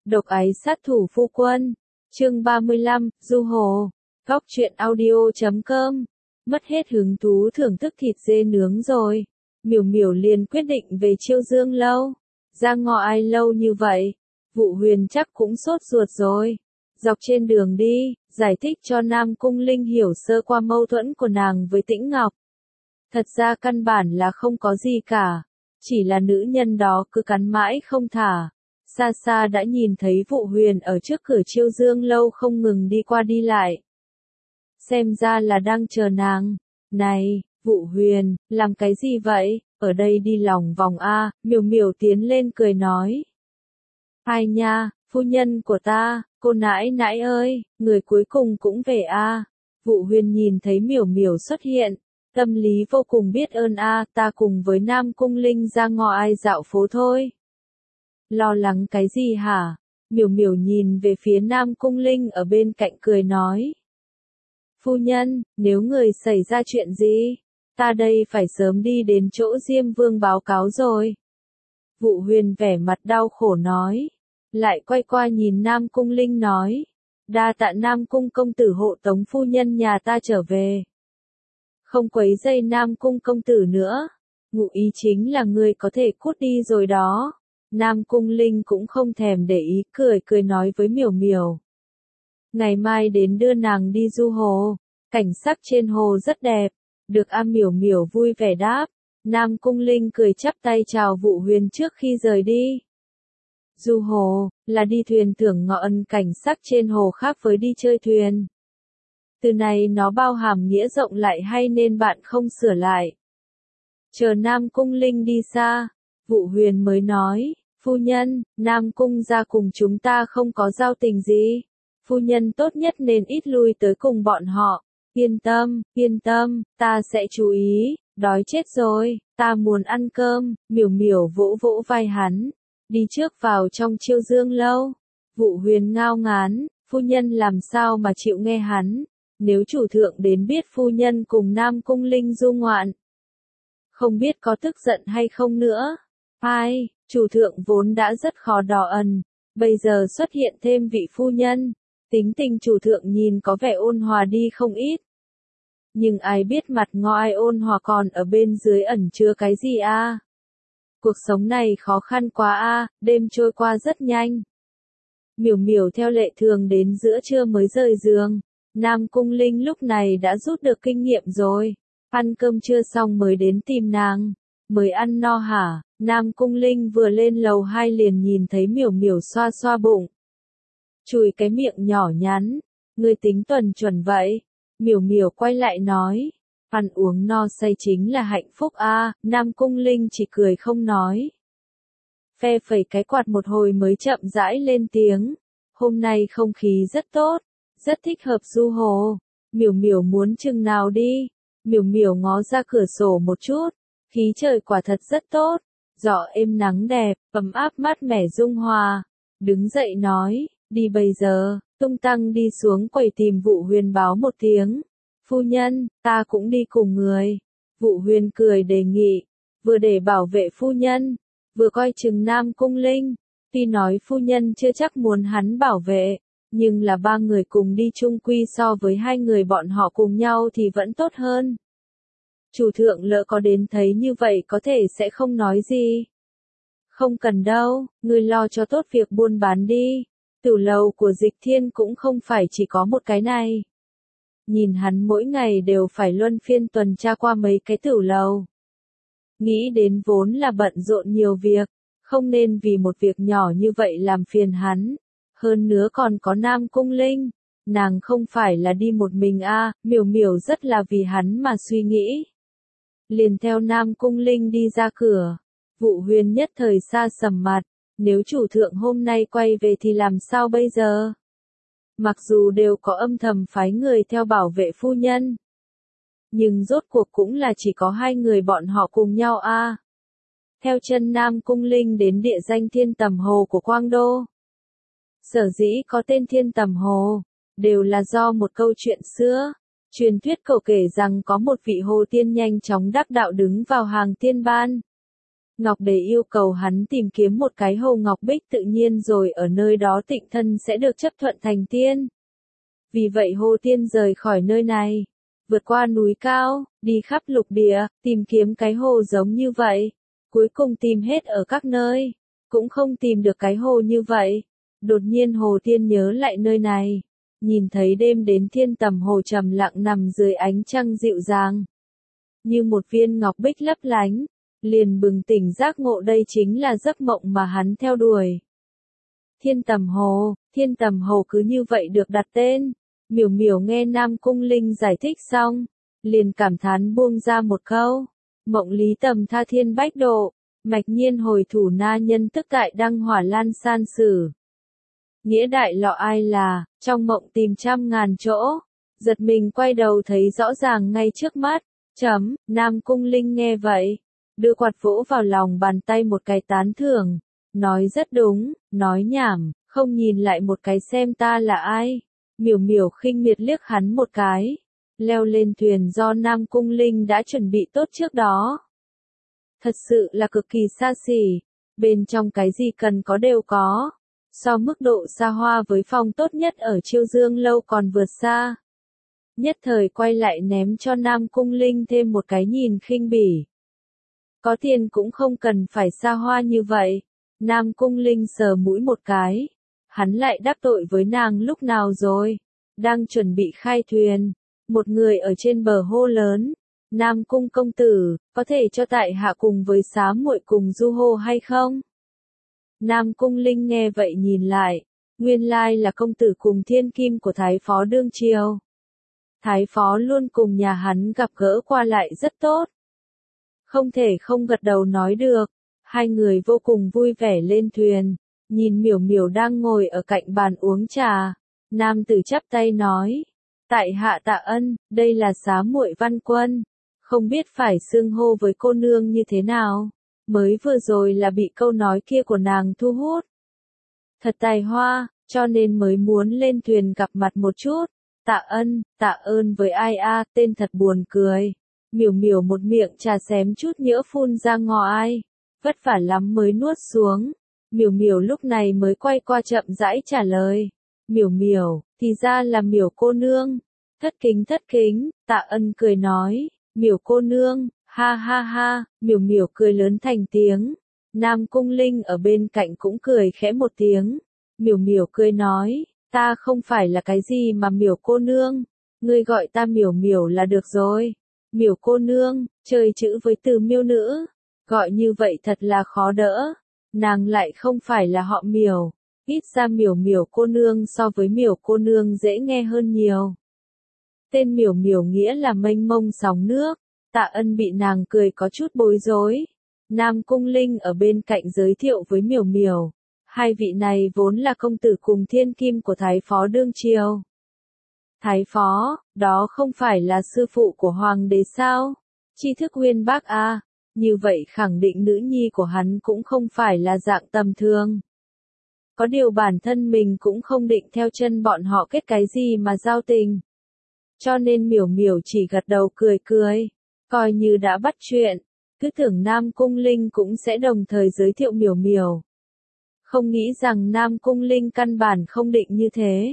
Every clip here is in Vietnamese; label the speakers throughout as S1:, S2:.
S1: Độc ái sát thủ phu quân. Chương 35, Du Hồ. Góc truyện audio.com. Mất hết hứng thú thưởng thức thịt dê nướng rồi. Miểu Miểu liền quyết định về Chiêu Dương lâu. Ra ngọ ai lâu như vậy? Vụ Huyền chắc cũng sốt ruột rồi. Dọc trên đường đi, giải thích cho Nam Cung Linh hiểu sơ qua mâu thuẫn của nàng với Tĩnh Ngọc. Thật ra căn bản là không có gì cả. Chỉ là nữ nhân đó cứ cắn mãi không thả. Xa xa đã nhìn thấy Vụ Huyền ở trước cửa Chiêu Dương lâu không ngừng đi qua đi lại. Xem ra là đang chờ nàng. Này, Vụ Huyền, làm cái gì vậy? Ở đây đi lòng vòng a. Miểu Miểu tiến lên cười nói. Hai nha, phu nhân của ta, cô nãi nãi ơi, người cuối cùng cũng về a. Vụ Huyền nhìn thấy Miểu Miểu xuất hiện, tâm lý vô cùng biết ơn a. Ta cùng với Nam Cung Linh ra ngõ ai dạo phố thôi. Lo lắng cái gì hả? Miểu Miểu nhìn về phía Nam Cung Linh ở bên cạnh cười nói. Phu nhân, nếu người xảy ra chuyện gì, ta đây phải sớm đi đến chỗ Diêm Vương báo cáo rồi. Vụ Huyền vẻ mặt đau khổ nói. Lại quay qua nhìn Nam Cung Linh nói. Đa tạ Nam Cung công tử hộ tống phu nhân nhà ta trở về. Không quấy rầy Nam Cung công tử nữa. Ngụ ý chính là người có thể cút đi rồi đó. Nam Cung Linh cũng không thèm để ý, cười nói với Miểu Miểu. Ngày mai đến đưa nàng đi du hồ. Cảnh sắc trên hồ rất đẹp. Được a. Miểu Miểu vui vẻ đáp. Nam Cung Linh cười chắp tay chào Vụ Huyền trước khi rời đi. Du hồ, là đi thuyền thưởng ngọ ân, cảnh sắc trên hồ khác với đi chơi thuyền. Từ này nó bao hàm nghĩa rộng lại hay nên bạn không sửa lại. Chờ Nam Cung Linh đi xa, Vụ Huyền mới nói, phu nhân, Nam Cung ra cùng chúng ta không có giao tình gì. Phu nhân tốt nhất nên ít lui tới cùng bọn họ. Yên tâm, ta sẽ chú ý, đói chết rồi, ta muốn ăn cơm. Miểu Miểu vỗ vỗ vai hắn. Đi trước vào trong Chiêu Dương lâu. Vụ Huyền ngao ngán, phu nhân làm sao mà chịu nghe hắn. Nếu chủ thượng đến biết phu nhân cùng Nam Cung Linh du ngoạn, không biết có tức giận hay không nữa. Ai, chủ thượng vốn đã rất khó đỏ ẩn, bây giờ xuất hiện thêm vị phu nhân. Tính tình chủ thượng nhìn có vẻ ôn hòa đi không ít. Nhưng ai biết mặt ngó ai ôn hòa còn ở bên dưới ẩn chứa cái gì a? Cuộc sống này khó khăn quá a. Đêm trôi qua rất nhanh. Miểu Miểu theo lệ thường đến giữa trưa mới rời giường. Nam Cung Linh lúc này đã rút được kinh nghiệm rồi. Ăn cơm trưa xong mới đến tìm nàng. Mới ăn no hả? Nam Cung Linh vừa lên lầu 2 liền nhìn thấy Miểu Miểu xoa xoa bụng. Chùi cái miệng nhỏ nhắn. Ngươi tính tuần chuẩn vậy? Miểu Miểu quay lại nói. Ăn uống no say chính là hạnh phúc a. Nam Cung Linh chỉ cười không nói. Phe phẩy cái quạt một hồi mới chậm rãi lên tiếng. Hôm nay không khí rất tốt. Rất thích hợp du hồ. Miểu Miểu muốn chừng nào đi. Miểu Miểu ngó ra cửa sổ một chút. Khí trời quả thật rất tốt. Gió êm nắng đẹp, ấm áp mát mẻ dung hòa. Đứng dậy nói, đi bây giờ. Tung tăng đi xuống quầy tìm Vụ Huyền báo một tiếng. Phu nhân, ta cũng đi cùng người. Vụ Huyền cười đề nghị. Vừa để bảo vệ phu nhân, vừa coi chừng Nam Cung Linh. Tuy nói phu nhân chưa chắc muốn hắn bảo vệ, nhưng là ba người cùng đi chung quy so với hai người bọn họ cùng nhau thì vẫn tốt hơn. Chủ thượng lỡ có đến thấy như vậy có thể sẽ không nói gì. Không cần đâu, ngươi lo cho tốt việc buôn bán đi. Tử lầu của Dịch Thiên cũng không phải chỉ có một cái này. Nhìn hắn mỗi ngày đều phải luân phiên tuần tra qua mấy cái tử lầu. Nghĩ đến vốn là bận rộn nhiều việc, không nên vì một việc nhỏ như vậy làm phiền hắn. Hơn nữa còn có Nam Cung Linh, nàng không phải là đi một mình a. Miểu Miểu rất là vì hắn mà suy nghĩ. Liền theo Nam Cung Linh đi ra cửa. Vụ Huyền nhất thời xa sầm mặt. Nếu chủ thượng hôm nay quay về thì làm sao bây giờ? Mặc dù đều có âm thầm phái người theo bảo vệ phu nhân, nhưng rốt cuộc cũng là chỉ có hai người bọn họ cùng nhau a. Theo chân Nam Cung Linh đến địa danh Thiên Tầm Hồ của Quang Đô. Sở dĩ có tên Thiên Tầm Hồ, đều là do một câu chuyện xưa. Truyền thuyết cổ kể rằng có một vị hồ tiên nhanh chóng đắc đạo đứng vào hàng tiên ban. Ngọc Đế yêu cầu hắn tìm kiếm một cái hồ ngọc bích tự nhiên rồi ở nơi đó tịnh thân sẽ được chấp thuận thành tiên. Vì vậy Hồ Tiên rời khỏi nơi này, vượt qua núi cao, đi khắp lục địa, tìm kiếm cái hồ giống như vậy. Cuối cùng tìm hết ở các nơi, cũng không tìm được cái hồ như vậy. Đột nhiên Hồ Tiên nhớ lại nơi này, nhìn thấy đêm đến Thiên Tầm Hồ trầm lặng nằm dưới ánh trăng dịu dàng, như một viên ngọc bích lấp lánh, liền bừng tỉnh giác ngộ đây chính là giấc mộng mà hắn theo đuổi. Thiên Tầm Hồ cứ như vậy được đặt tên. Miểu Miểu nghe Nam Cung Linh giải thích xong, liền cảm thán buông ra một câu, mộng lý tầm tha thiên bách độ, mạch nhiên hồi thủ na nhân tức tại đăng hỏa lan san sử. Nghĩa đại lọ ai là, trong mộng tìm trăm ngàn chỗ, giật mình quay đầu thấy rõ ràng ngay trước mắt, Nam Cung Linh nghe vậy, đưa quạt vỗ vào lòng bàn tay một cái tán thưởng, nói rất đúng, nói nhảm, không nhìn lại một cái xem ta là ai. Miểu Miểu khinh miệt liếc hắn một cái, leo lên thuyền do Nam Cung Linh đã chuẩn bị tốt trước đó. Thật sự là cực kỳ xa xỉ, bên trong cái gì cần có đều có, so mức độ xa hoa với phòng tốt nhất ở Chiêu Dương lâu còn vượt xa. Nhất thời quay lại ném cho Nam Cung Linh thêm một cái nhìn khinh bỉ. Có tiền cũng không cần phải xa hoa như vậy. Nam Cung Linh sờ mũi một cái. Hắn lại đắc tội với nàng lúc nào rồi? Đang chuẩn bị khai thuyền. Một người ở trên bờ hô lớn. Nam Cung công tử, có thể cho tại hạ cùng với xá muội cùng du hô hay không? Nam Cung Linh nghe vậy nhìn lại. Nguyên lai là công tử cùng thiên kim của Thái Phó đương triều. Thái Phó luôn cùng nhà hắn gặp gỡ qua lại rất tốt. Không thể không gật đầu nói được. Hai người vô cùng vui vẻ lên thuyền. Nhìn Miểu Miểu đang ngồi ở cạnh bàn uống trà. Nam tử chắp tay nói. Tại hạ tạ ân, đây là xá muội Văn Quân. Không biết phải xưng hô với cô nương như thế nào. Mới vừa rồi là bị câu nói kia của nàng thu hút. Thật tài hoa, cho nên mới muốn lên thuyền gặp mặt một chút. Tạ ơn với ai a, tên thật buồn cười. Miểu Miểu một miệng trà xém chút nhỡ phun ra ngoài, vất vả lắm mới nuốt xuống. Miểu Miểu lúc này mới quay qua chậm rãi trả lời. Miểu Miểu, thì ra là Miểu cô nương. Thất kính, Tạ Ân cười nói, Miểu cô nương, ha ha ha, Miểu Miểu cười lớn thành tiếng. Nam Cung Linh ở bên cạnh cũng cười khẽ một tiếng. Miểu Miểu cười nói, ta không phải là cái gì mà Miểu cô nương, ngươi gọi ta Miểu Miểu là được rồi. Miểu cô nương, chơi chữ với từ miêu nữ, gọi như vậy thật là khó đỡ. Nàng lại không phải là họ Miểu, ít ra Miểu cô nương so với Miểu cô nương dễ nghe hơn nhiều. Tên Miểu nghĩa là mênh mông sóng nước. Tạ Ân bị nàng cười có chút bối rối. Nam Cung Linh ở bên cạnh giới thiệu với Miểu. Hai vị này vốn là công tử cùng thiên kim của Thái Phó đương triều. Thái Phó, đó không phải là sư phụ của Hoàng đế sao? Tri thức uyên bác a, như vậy khẳng định nữ nhi của hắn cũng không phải là dạng tầm thường. Có điều bản thân mình cũng không định theo chân bọn họ kết cái gì mà giao tình. Cho nên Miểu chỉ gật đầu cười, coi như đã bắt chuyện, cứ tưởng Nam Cung Linh cũng sẽ đồng thời giới thiệu Miểu. Không nghĩ rằng Nam Cung Linh căn bản không định như thế.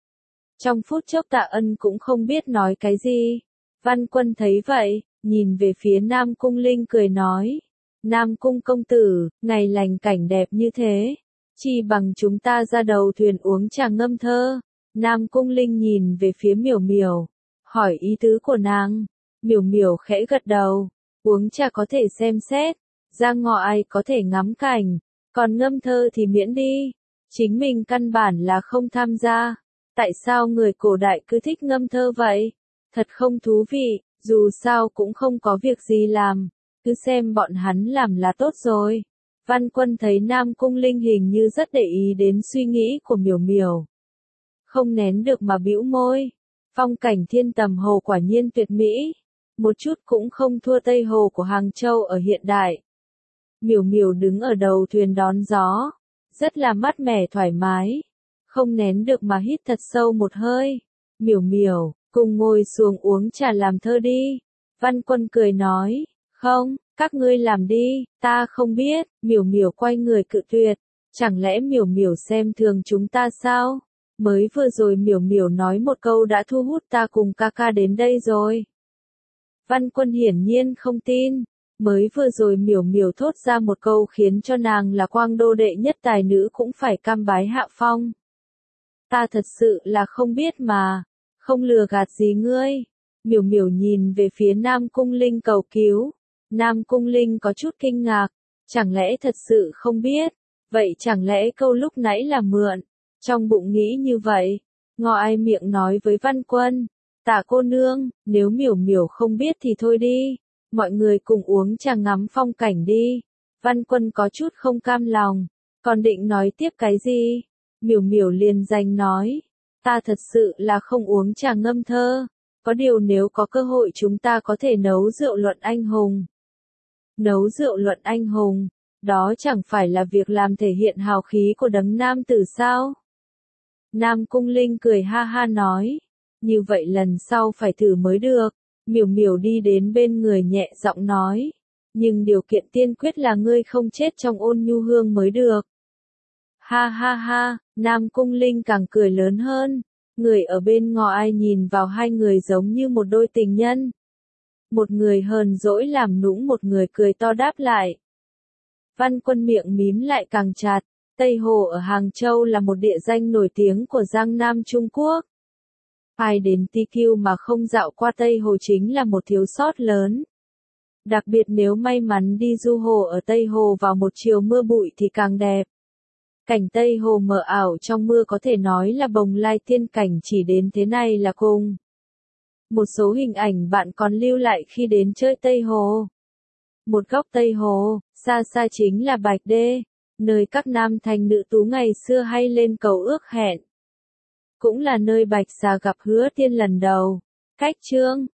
S1: Trong phút chốc Tạ Ân cũng không biết nói cái gì. Văn Quân thấy vậy, nhìn về phía Nam Cung Linh cười nói. Nam Cung công tử, ngày lành cảnh đẹp như thế. Chi bằng chúng ta ra đầu thuyền uống trà ngâm thơ. Nam Cung Linh nhìn về phía Miểu, hỏi ý tứ của nàng. Miểu khẽ gật đầu. Uống trà có thể xem xét, ra ngoài có thể ngắm cảnh, còn ngâm thơ thì miễn đi. Chính mình căn bản là không tham gia. Tại sao người cổ đại cứ thích ngâm thơ vậy? Thật không thú vị, dù sao cũng không có việc gì làm, cứ xem bọn hắn làm là tốt rồi. Văn Quân thấy Nam Cung Linh hình như rất để ý đến suy nghĩ của Miểu. Không nén được mà bĩu môi. Phong cảnh Thiên Tầm Hồ quả nhiên tuyệt mỹ, một chút cũng không thua Tây Hồ của Hàng Châu ở hiện đại. Miểu đứng ở đầu thuyền đón gió, rất là mát mẻ thoải mái. Không nén được mà hít thật sâu một hơi. Miểu, cùng ngồi xuống uống trà làm thơ đi. Văn Quân cười nói, không, Các ngươi làm đi, ta không biết, miểu miểu quay người cự tuyệt. Chẳng lẽ miểu miểu xem thường chúng ta sao? Mới vừa rồi miểu miểu nói một câu đã thu hút ta cùng ca ca đến đây rồi. Văn Quân hiển nhiên không tin. Mới vừa rồi miểu miểu thốt ra một câu khiến cho nàng là Quang Đô đệ nhất tài nữ cũng phải cam bái hạ phong. Ta thật sự là không biết mà, không lừa gạt gì ngươi. Miểu miểu nhìn về phía Nam Cung Linh cầu cứu. Nam Cung Linh có chút kinh ngạc, chẳng lẽ thật sự không biết, vậy chẳng lẽ câu lúc nãy là mượn, trong bụng nghĩ như vậy, ngọ ai miệng nói với Văn Quân, Tả cô nương, nếu miểu miểu không biết thì thôi đi, mọi người cùng uống trà ngắm phong cảnh đi. Văn Quân có chút không cam lòng, còn định nói tiếp cái gì, miểu miểu liền giành nói, ta thật sự là không uống trà ngâm thơ, có điều nếu có cơ hội chúng ta có thể nấu rượu luận anh hùng. Nấu rượu luận anh hùng, đó chẳng phải là việc làm thể hiện hào khí của đấng nam tử sao? Nam Cung Linh cười ha ha nói, như vậy lần sau phải thử mới được. Miểu miểu đi đến bên người nhẹ giọng nói, nhưng điều kiện tiên quyết là ngươi không chết trong ôn nhu hương mới được. Ha ha ha, Nam Cung Linh càng cười lớn hơn, người ở bên ngọ ai nhìn vào hai người giống như một đôi tình nhân. Một người hờn dỗi làm nũng, một người cười to đáp lại. Văn Quân miệng mím lại càng chặt, Tây Hồ ở Hàng Châu là một địa danh nổi tiếng của Giang Nam Trung Quốc. Ai đến TQ mà không dạo qua Tây Hồ chính là một thiếu sót lớn. Đặc biệt nếu may mắn đi du hồ ở Tây Hồ vào một chiều mưa bụi thì càng đẹp. Cảnh Tây Hồ mờ ảo trong mưa có thể nói là bồng lai tiên cảnh, chỉ đến thế này là cùng. Một số hình ảnh bạn còn lưu lại khi đến chơi Tây Hồ. Một góc Tây Hồ, xa xa chính là Bạch Đê, nơi các nam thành nữ tú ngày xưa hay lên cầu ước hẹn. Cũng là nơi Bạch Xà gặp Hứa Tiên lần đầu. Cách chương